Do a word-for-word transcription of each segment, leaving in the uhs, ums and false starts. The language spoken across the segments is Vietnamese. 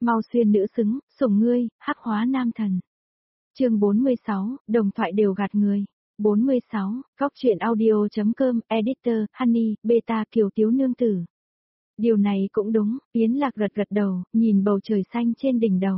Mau xuyên nữ xứng, sủng ngươi, hắc hóa nam thần. Chương bốn mươi sáu, đồng thoại đều gạt người. bốn mươi sáu, góc truyện audio.com, editor, Honey, beta Kiều Tiếu nương tử. Điều này cũng đúng, Yến Lạc gật gật đầu, nhìn bầu trời xanh trên đỉnh đầu.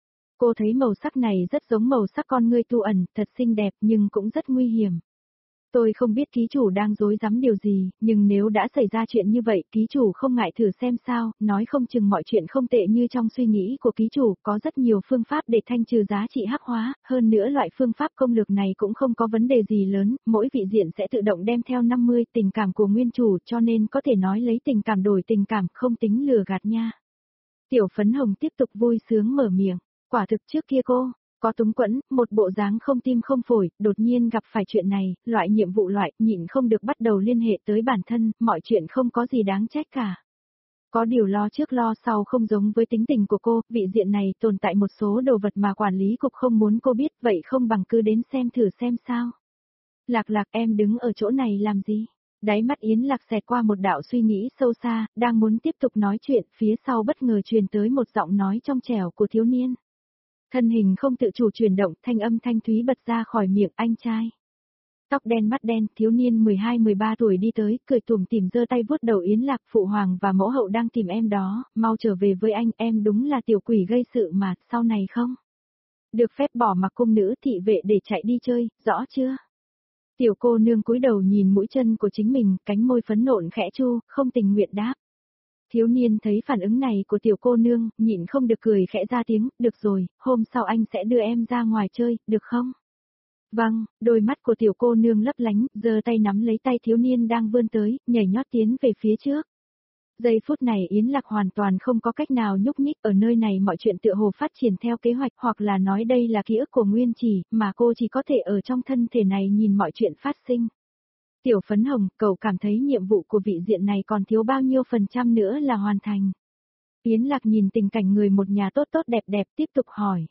Cô thấy màu sắc này rất giống màu sắc con ngươi tu ẩn, thật xinh đẹp nhưng cũng rất nguy hiểm. Tôi không biết ký chủ đang dối rắm điều gì, nhưng nếu đã xảy ra chuyện như vậy, ký chủ không ngại thử xem sao, nói không chừng mọi chuyện không tệ như trong suy nghĩ của ký chủ, có rất nhiều phương pháp để thanh trừ giá trị hắc hóa, hơn nữa loại phương pháp công lược này cũng không có vấn đề gì lớn, mỗi vị diện sẽ tự động đem theo năm mươi tình cảm của nguyên chủ, cho nên có thể nói lấy tình cảm đổi tình cảm, không tính lừa gạt nha. Tiểu phấn hồng tiếp tục vui sướng mở miệng, quả thực trước kia cô có túng quẫn, một bộ dáng không tim không phổi, đột nhiên gặp phải chuyện này, loại nhiệm vụ loại, nhịn không được bắt đầu liên hệ tới bản thân, mọi chuyện không có gì đáng trách cả. Có điều lo trước lo sau không giống với tính tình của cô, vị diện này tồn tại một số đồ vật mà quản lý cục không muốn cô biết, vậy không bằng cứ đến xem thử xem sao. Lạc Lạc, em đứng ở chỗ này làm gì? Đáy mắt Yến Lạc xẹt qua một đạo suy nghĩ sâu xa, đang muốn tiếp tục nói chuyện, phía sau bất ngờ truyền tới một giọng nói trong trẻo của thiếu niên. Thân hình không tự chủ chuyển động, thanh âm thanh thúy bật ra khỏi miệng anh trai. Tóc đen mắt đen, thiếu niên mười hai mười ba tuổi đi tới, cười tủm tỉm giơ tay vuốt đầu Yến Lạc, phụ hoàng và mẫu hậu đang tìm em đó, mau trở về với anh, em đúng là tiểu quỷ gây sự mà, sau này không? Được phép bỏ mặc cung nữ thị vệ để chạy đi chơi, rõ chưa? Tiểu cô nương cúi đầu nhìn mũi chân của chính mình, cánh môi phấn nộn khẽ chu, không tình nguyện đáp. Thiếu niên thấy phản ứng này của tiểu cô nương, nhịn không được cười khẽ ra tiếng, được rồi, hôm sau anh sẽ đưa em ra ngoài chơi, được không? Vâng, đôi mắt của tiểu cô nương lấp lánh, giơ tay nắm lấy tay thiếu niên đang vươn tới, nhảy nhót tiến về phía trước. Giây phút này Yến Lạc hoàn toàn không có cách nào nhúc nhích, ở nơi này mọi chuyện tựa hồ phát triển theo kế hoạch, hoặc là nói đây là ký ức của Nguyên Chỉ, mà cô chỉ có thể ở trong thân thể này nhìn mọi chuyện phát sinh. Tiểu phấn hồng, cậu cảm thấy nhiệm vụ của vị diện này còn thiếu bao nhiêu phần trăm nữa là hoàn thành? Yến Lạc nhìn tình cảnh người một nhà tốt tốt đẹp đẹp tiếp tục hỏi.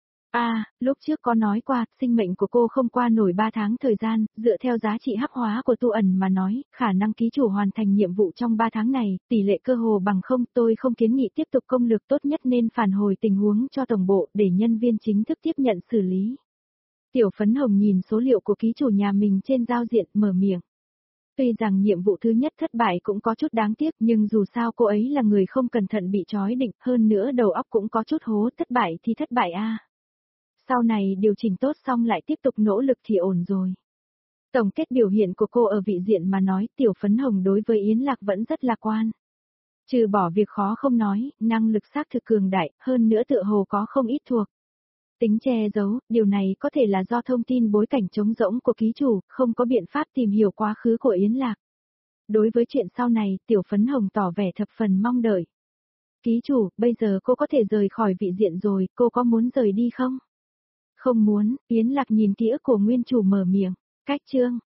À, lúc trước có nói qua, sinh mệnh của cô không qua nổi ba tháng thời gian, dựa theo giá trị hắc hóa của tu ẩn mà nói, khả năng ký chủ hoàn thành nhiệm vụ trong ba tháng này, tỷ lệ cơ hồ bằng không, tôi không kiến nghị tiếp tục công lược, tốt nhất nên phản hồi tình huống cho tổng bộ để nhân viên chính thức tiếp nhận xử lý. Tiểu phấn hồng nhìn số liệu của ký chủ nhà mình trên giao diện, mở miệng. Tuy rằng nhiệm vụ thứ nhất thất bại cũng có chút đáng tiếc, nhưng dù sao cô ấy là người không cẩn thận bị trói định, hơn nữa đầu óc cũng có chút hố, thất bại thì thất bại a. Sau này điều chỉnh tốt xong lại tiếp tục nỗ lực thì ổn rồi. Tổng kết biểu hiện của cô ở vị diện mà nói, tiểu phấn hồng đối với Yến Lạc vẫn rất lạc quan. Trừ bỏ việc khó không nói, năng lực xác thực cường đại, hơn nữa tựa hồ có không ít thuộc tính che giấu, điều này có thể là do thông tin bối cảnh trống rỗng của ký chủ, không có biện pháp tìm hiểu quá khứ của Yến Lạc. Đối với chuyện sau này, tiểu phấn hồng tỏ vẻ thập phần mong đợi. Ký chủ, bây giờ cô có thể rời khỏi vị diện rồi, cô có muốn rời đi không? Không muốn, Yến Lạc nhìn ký ức của nguyên chủ mở miệng. Cách chương,